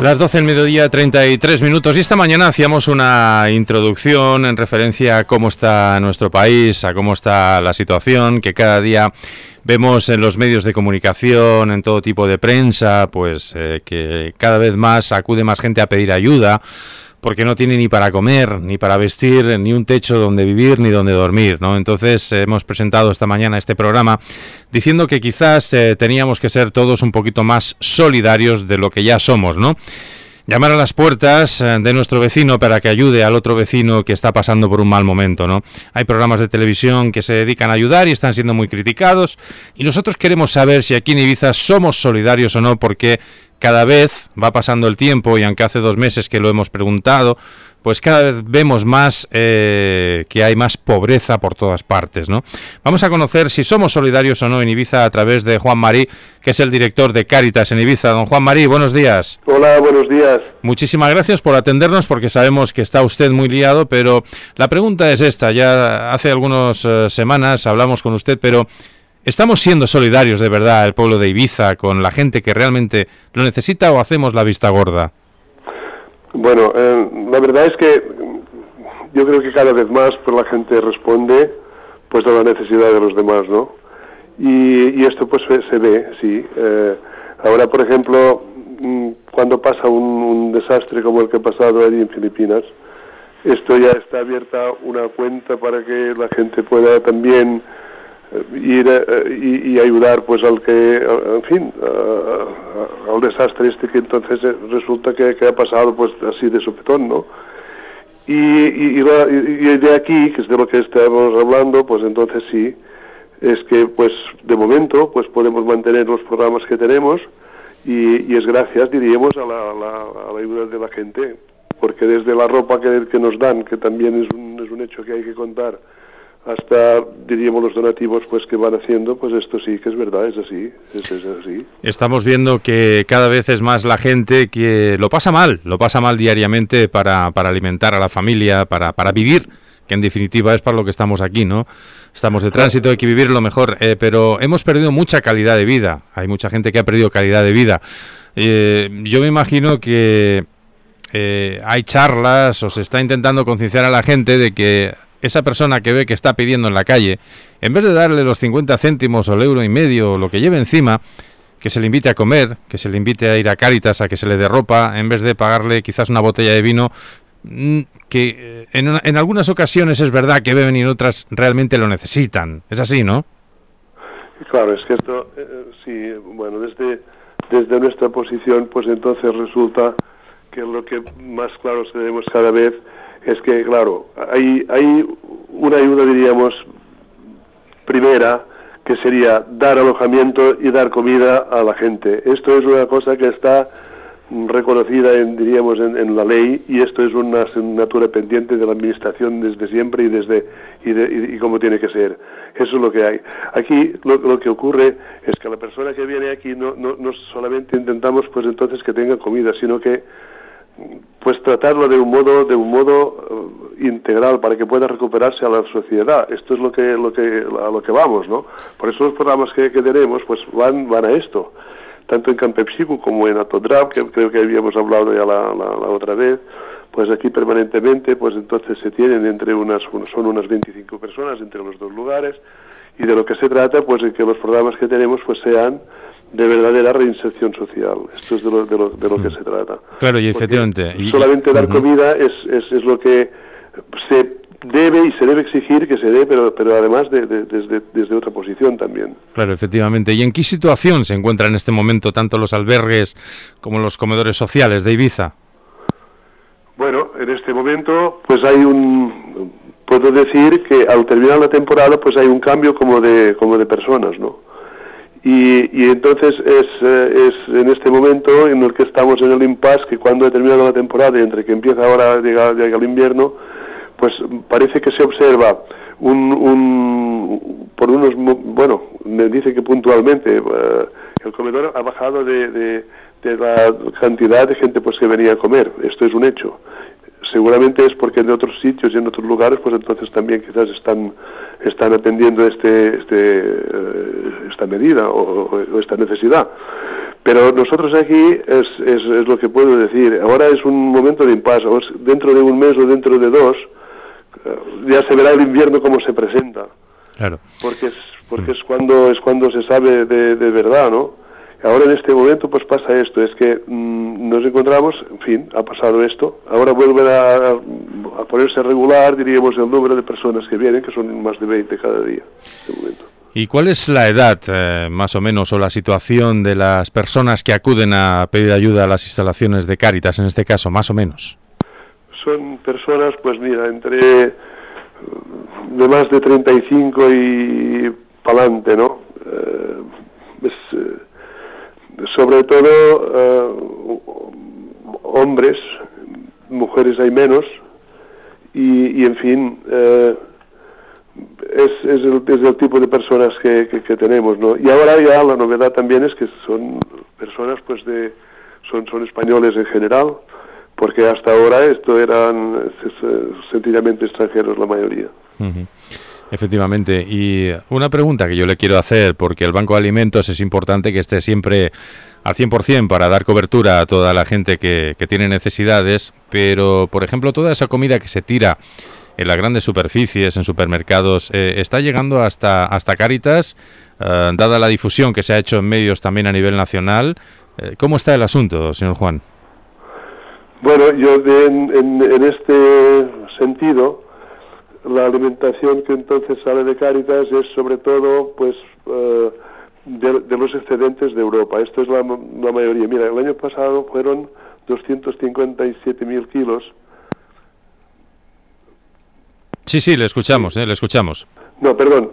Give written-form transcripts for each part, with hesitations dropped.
Las 12 del mediodía, 33 minutos. Y esta mañana hacíamos una introducción en referencia a cómo está nuestro país, a cómo está la situación, que cada día vemos en los medios de comunicación, en todo tipo de prensa, pues que cada vez más acude más gente a pedir ayuda, porque no tiene ni para comer, ni para vestir, ni un techo donde vivir, ni donde dormir, ¿no? Entonces hemos presentado esta mañana este programa diciendo que quizás teníamos que ser todos un poquito más solidarios de lo que ya somos, ¿no? Llamar a las puertas de nuestro vecino para que ayude al otro vecino que está pasando por un mal momento, ¿no? Hay programas de televisión que se dedican a ayudar y están siendo muy criticados, y nosotros queremos saber si aquí en Ibiza somos solidarios o no, porque cada vez va pasando el tiempo, y aunque hace 2 meses que lo hemos preguntado, pues cada vez vemos más que hay más pobreza por todas partes, ¿no? Vamos a conocer si somos solidarios o no en Ibiza a través de Juan Marí, que es el director de Cáritas en Ibiza. Don Juan Marí, buenos días. Hola, buenos días. Muchísimas gracias por atendernos, porque sabemos que está usted muy liado, pero la pregunta es esta. Ya hace algunas semanas hablamos con usted, pero ¿estamos siendo solidarios de verdad el pueblo de Ibiza con la gente que realmente lo necesita, o hacemos la vista gorda? Bueno, la verdad es que yo creo que cada vez más pues la gente responde pues a la necesidad de los demás, ¿no? Y esto pues se ve, sí. Ahora, por ejemplo, cuando pasa un desastre como el que ha pasado allí en Filipinas, esto ya está abierta una cuenta para que la gente pueda también ir y ayudar pues al que, en fin, al desastre este que entonces resulta que ha pasado pues así de sopetón, ¿no? Y de aquí, que es de lo que estamos hablando, pues entonces sí, es que pues de momento pues podemos mantener los programas que tenemos, y es gracias, diríamos, a la ayuda de la gente, porque desde la ropa que nos dan, que también es un hecho que hay que contar, hasta, diríamos, los donativos pues que van haciendo, pues esto sí que es verdad, es así, es así. Estamos viendo que cada vez es más la gente que lo pasa mal diariamente para alimentar a la familia, para vivir, que en definitiva es para lo que estamos aquí, ¿no? Estamos de tránsito, hay que vivir lo mejor, pero hemos perdido mucha calidad de vida, hay mucha gente que ha perdido calidad de vida. Yo me imagino que hay charlas, o se está intentando concienciar a la gente de que esa persona que ve que está pidiendo en la calle, en vez de darle los 50 céntimos o el €1,50 o lo que lleve encima, que se le invite a comer, que se le invite a ir a Cáritas, a que se le dé ropa, en vez de pagarle quizás una botella de vino, que en algunas ocasiones es verdad que beben y en otras realmente lo necesitan. Es así, ¿no? Claro, es que esto, sí, bueno, desde nuestra posición, pues entonces resulta que lo que más claro tenemos cada vez es que, claro, hay una ayuda, diríamos, primera, que sería dar alojamiento y dar comida a la gente. Esto es una cosa que está reconocida, diríamos, en la ley, y esto es una asignatura pendiente de la administración desde siempre y como tiene que ser. Eso es lo que hay. Aquí lo que ocurre es que la persona que viene aquí no solamente intentamos pues entonces que tenga comida, sino que pues tratarlo de un modo integral para que pueda recuperarse a la sociedad. Esto es a lo que vamos, ¿no? Por eso los programas que tenemos pues van a esto, tanto en Campepsico como en Atodrap, que creo que habíamos hablado ya la otra vez. Pues aquí permanentemente pues entonces se tienen son unas 25 personas entre los dos lugares, y de lo que se trata pues es que los programas que tenemos pues sean de verdadera reinserción social. Esto es de lo que se trata. Claro, y efectivamente. Solamente dar comida es lo que se debe y se debe exigir que se dé, pero además desde otra posición también. Claro, efectivamente. ¿Y en qué situación se encuentran en este momento tanto los albergues como los comedores sociales de Ibiza? Bueno, en este momento pues puedo decir que al terminar la temporada pues hay un cambio como de personas, ¿no? Y entonces es en este momento en el que estamos en el impasse, que cuando he terminado la temporada y entre que empieza ahora llega el invierno, pues parece que se observa me dice que puntualmente el comedor ha bajado de la cantidad de gente pues que venía a comer. Esto es un hecho. Seguramente es porque en otros sitios y en otros lugares pues entonces también quizás están atendiendo esta medida o esta necesidad. Pero nosotros aquí es lo que puedo decir. Ahora es un momento de impasse. Dentro de un mes o dentro de dos ya se verá el invierno cómo se presenta. Claro. Porque es cuando se sabe de verdad, ¿no? Ahora en este momento pues pasa esto, es que nos encontramos, en fin, ha pasado esto, ahora vuelven a ponerse regular, diríamos, el número de personas que vienen, que son más de 20 cada día, de momento. ¿Y cuál es la edad, más o menos, o la situación de las personas que acuden a pedir ayuda a las instalaciones de Cáritas, en este caso, más o menos? Son personas, pues mira, entre de más de 35 y pa'lante, ¿no? Sobre todo hombres, mujeres hay menos, y en fin, es el tipo de personas que tenemos, ¿no? Y ahora ya la novedad también es que son personas, pues son españoles en general, porque hasta ahora esto eran sencillamente extranjeros la mayoría. Uh-huh. Efectivamente, y una pregunta que yo le quiero hacer, porque el Banco de Alimentos es importante que esté siempre al 100% para dar cobertura a toda la gente que tiene necesidades, pero, por ejemplo, toda esa comida que se tira en las grandes superficies, en supermercados, ¿está llegando hasta Cáritas, dada la difusión que se ha hecho en medios también a nivel nacional? ¿Cómo está el asunto, señor Juan? Bueno, yo en este sentido, la alimentación que entonces sale de Cáritas es sobre todo pues de los excedentes de Europa. Esto es la mayoría. Mira, el año pasado fueron 257.000 kilos. Sí, le escuchamos, le escuchamos. No, perdón,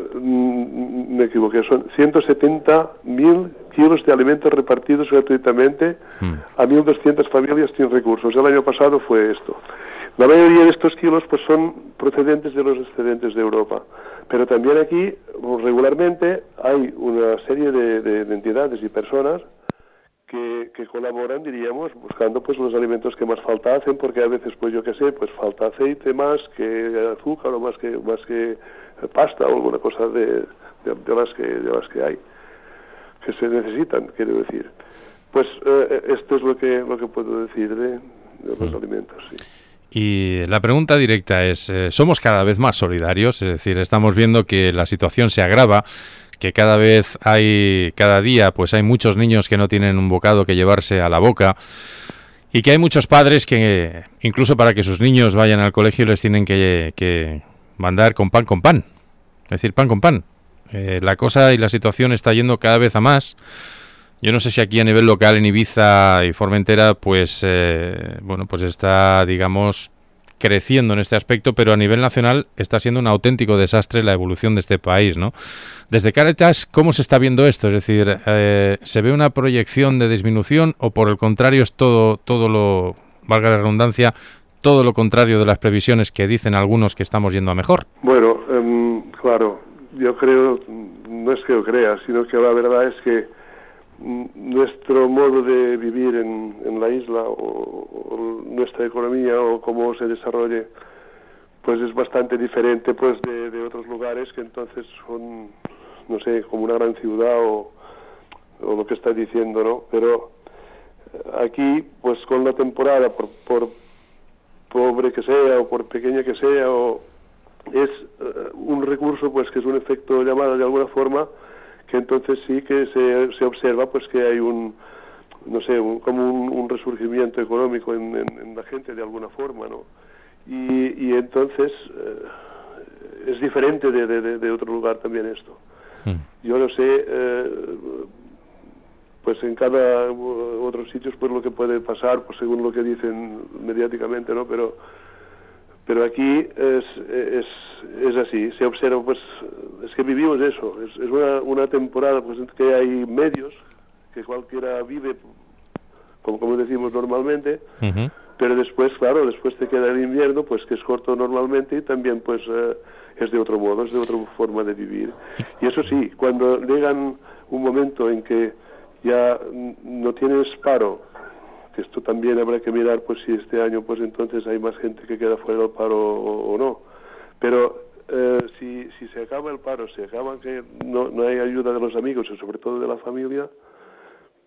me equivoqué. Son 170.000 kilos de alimentos repartidos gratuitamente a 1.200 familias sin recursos. El año pasado fue esto. La mayoría de estos kilos pues son procedentes de los excedentes de Europa, pero también aquí regularmente hay una serie de entidades y personas que colaboran, diríamos, buscando pues los alimentos que más falta hacen, porque a veces pues yo qué sé, pues falta aceite más que azúcar o más que pasta o alguna cosa de las que hay que se necesitan, quiero decir. Pues esto es lo que puedo decir de los alimentos, sí. Y la pregunta directa es, ¿somos cada vez más solidarios? Es decir, estamos viendo que la situación se agrava, que cada día pues hay muchos niños que no tienen un bocado que llevarse a la boca y que hay muchos padres que incluso para que sus niños vayan al colegio les tienen que mandar con pan. Es decir, pan con pan. La cosa y la situación está yendo cada vez a más. Yo no sé si aquí a nivel local en Ibiza y Formentera pues pues está, digamos, creciendo en este aspecto, pero a nivel nacional está siendo un auténtico desastre la evolución de este país, ¿no? Desde Cáritas, ¿cómo se está viendo esto? Es decir, ¿se ve una proyección de disminución o por el contrario es todo lo, valga la redundancia, todo lo contrario de las previsiones que dicen algunos que estamos yendo a mejor? Bueno, claro, yo creo, no es que yo crea, sino que la verdad es que nuestro modo de vivir en la isla o nuestra economía o cómo se desarrolle pues es bastante diferente pues de otros lugares que entonces son, no sé, como una gran ciudad o lo que está diciendo, ¿no? Pero aquí pues con la temporada por pobre que sea o por pequeña que sea es un recurso pues que es un efecto llamada de alguna forma que entonces sí que se observa pues que hay como un resurgimiento económico en la gente de alguna forma, ¿no? Y entonces es diferente de otro lugar también esto. Yo no sé, pues en cada otro sitio pues lo que puede pasar, pues según lo que dicen mediáticamente, ¿no? Pero aquí es así, se observa, pues es que vivimos eso, es una temporada pues que hay medios, que cualquiera vive, como decimos normalmente, pero después, claro, después te queda el invierno, pues que es corto normalmente y también pues es de otro modo, es de otra forma de vivir. Y eso sí, cuando llegan un momento en que ya no tienes paro, que esto también habrá que mirar pues si este año pues entonces hay más gente que queda fuera del paro o no, pero si se acaba el paro, si acaba que no hay ayuda de los amigos y sobre todo de la familia,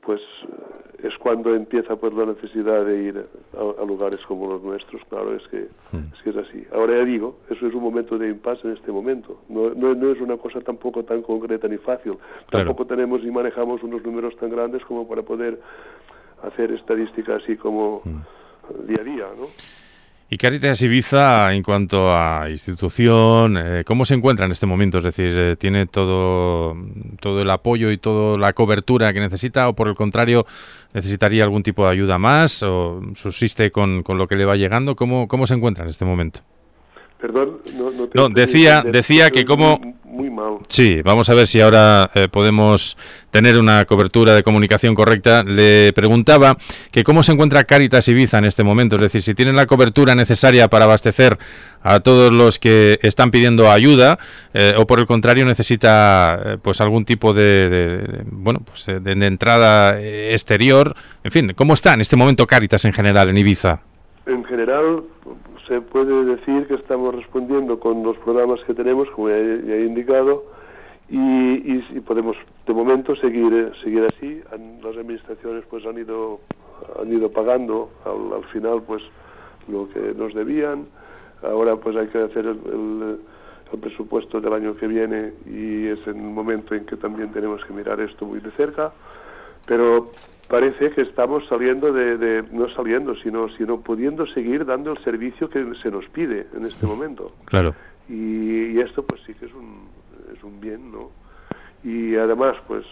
pues es cuando empieza pues la necesidad de ir a lugares como los nuestros. Claro, es que es así. Ahora ya digo, eso es un momento de impasse en este momento. No es una cosa tampoco tan concreta ni fácil. Claro. Tampoco tenemos ni manejamos unos números tan grandes como para poder hacer estadísticas así como día a día, ¿no? Y Cáritas Ibiza, en cuanto a institución, ¿cómo se encuentra en este momento? Es decir, ¿tiene todo el apoyo y toda la cobertura que necesita, o por el contrario, necesitaría algún tipo de ayuda más, o subsiste con lo que le va llegando? ¿Cómo se encuentra en este momento? Perdón, no decía que como... Muy mal. Sí, vamos a ver si ahora podemos tener una cobertura de comunicación correcta. Le preguntaba que cómo se encuentra Cáritas Ibiza en este momento, es decir, si tienen la cobertura necesaria para abastecer a todos los que están pidiendo ayuda, o por el contrario necesita pues algún tipo de entrada exterior. En fin, ¿cómo está en este momento Cáritas en general en Ibiza? En general, se puede decir que estamos respondiendo con los programas que tenemos, como ya he indicado, y podemos de momento seguir así. Las administraciones pues han ido pagando al final pues lo que nos debían. Ahora pues hay que hacer el presupuesto del año que viene, y es en el momento en que también tenemos que mirar esto muy de cerca, pero parece que estamos saliendo no saliendo, sino pudiendo seguir dando el servicio que se nos pide en este momento. Claro. Y esto pues sí que es un bien, ¿no? Y además pues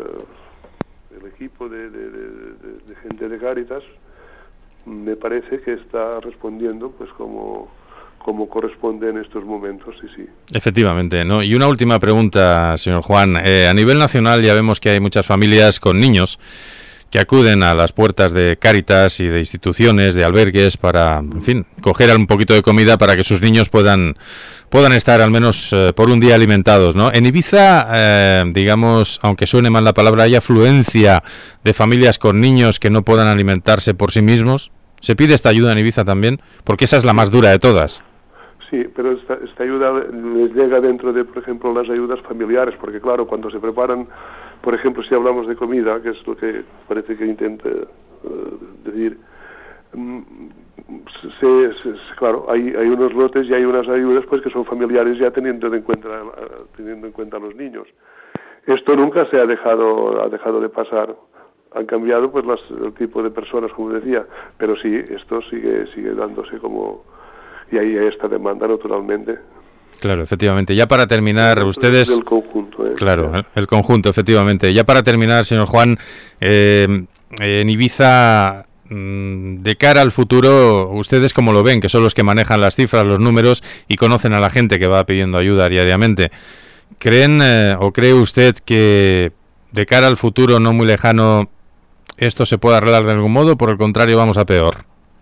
el equipo de gente de Cáritas me parece que está respondiendo pues como corresponde en estos momentos, sí. Efectivamente, ¿no? Y una última pregunta, señor Juan. A nivel nacional ya vemos que hay muchas familias con niños que acuden a las puertas de Cáritas y de instituciones, de albergues, para, en fin, coger un poquito de comida para que sus niños puedan estar al menos por un día alimentados, ¿no? En Ibiza, digamos, aunque suene mal la palabra, ¿hay afluencia de familias con niños que no puedan alimentarse por sí mismos? ¿Se pide esta ayuda en Ibiza también? Porque esa es la más dura de todas. Sí, pero esta ayuda les llega dentro de, por ejemplo, las ayudas familiares, porque claro, cuando se preparan, por ejemplo, si hablamos de comida, que es lo que parece que intenta decir, claro, hay unos lotes y hay unas ayudas pues que son familiares, ya teniendo en cuenta a los niños. Esto nunca se ha dejado de pasar. Han cambiado pues el tipo de personas, como decía, pero sí, esto sigue dándose como... Y ahí hay esta demanda, naturalmente. Claro, efectivamente. Ya para terminar, ustedes... El conjunto. Claro, el conjunto, efectivamente. Ya para terminar, señor Juan, en Ibiza, de cara al futuro, ¿ustedes cómo lo ven? Que son los que manejan las cifras, los números, y conocen a la gente que va pidiendo ayuda diariamente. ¿Creen o cree usted que de cara al futuro no muy lejano esto se puede arreglar de algún modo? Por el contrario, vamos a peor.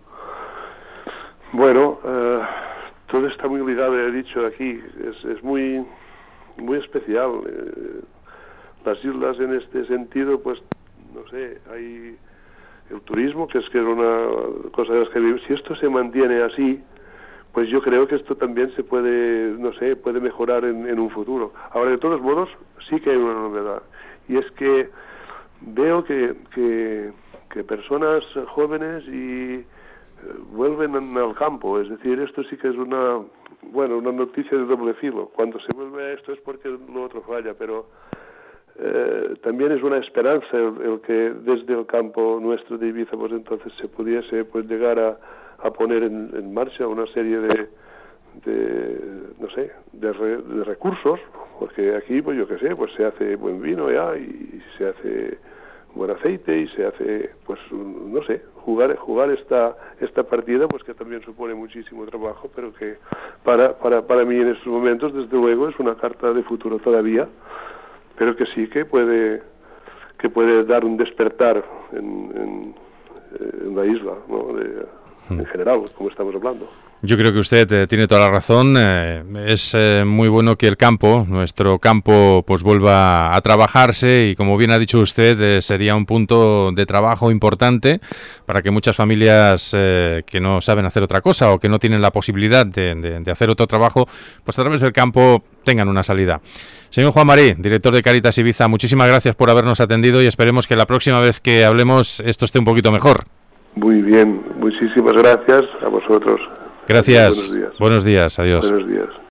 Bueno, todo está muy ligado, he dicho aquí, es muy especial. Las islas en este sentido, pues, no sé, hay el turismo, que es una cosa de las que vivimos. Si esto se mantiene así, pues yo creo que esto también se puede, no sé, puede mejorar en un futuro. Ahora, de todos modos, sí que hay una novedad, y es que veo que personas jóvenes vuelven al campo. Es decir, esto sí que es una noticia de doble filo. Cuando se vuelve a esto es porque lo otro falla, pero también es una esperanza el que desde el campo nuestro de Ibiza pues entonces se pudiese pues llegar a poner en marcha una serie de recursos, porque aquí pues yo qué sé, pues se hace buen vino ya, y se hace buen aceite, y se hace pues no sé, jugar esta partida, pues que también supone muchísimo trabajo, pero que para mí en estos momentos desde luego es una carta de futuro todavía, pero que sí que puede dar un despertar en la isla, ¿no? en general, como estamos hablando. Yo creo que usted tiene toda la razón. Es muy bueno que el campo, nuestro campo, pues vuelva a trabajarse y, como bien ha dicho usted, sería un punto de trabajo importante para que muchas familias que no saben hacer otra cosa o que no tienen la posibilidad de hacer otro trabajo, pues a través del campo tengan una salida. Señor Juan Marí, director de Cáritas Ibiza, muchísimas gracias por habernos atendido y esperemos que la próxima vez que hablemos esto esté un poquito mejor. Muy bien, muchísimas gracias a vosotros. Gracias. Buenos días. Adiós. Buenos días.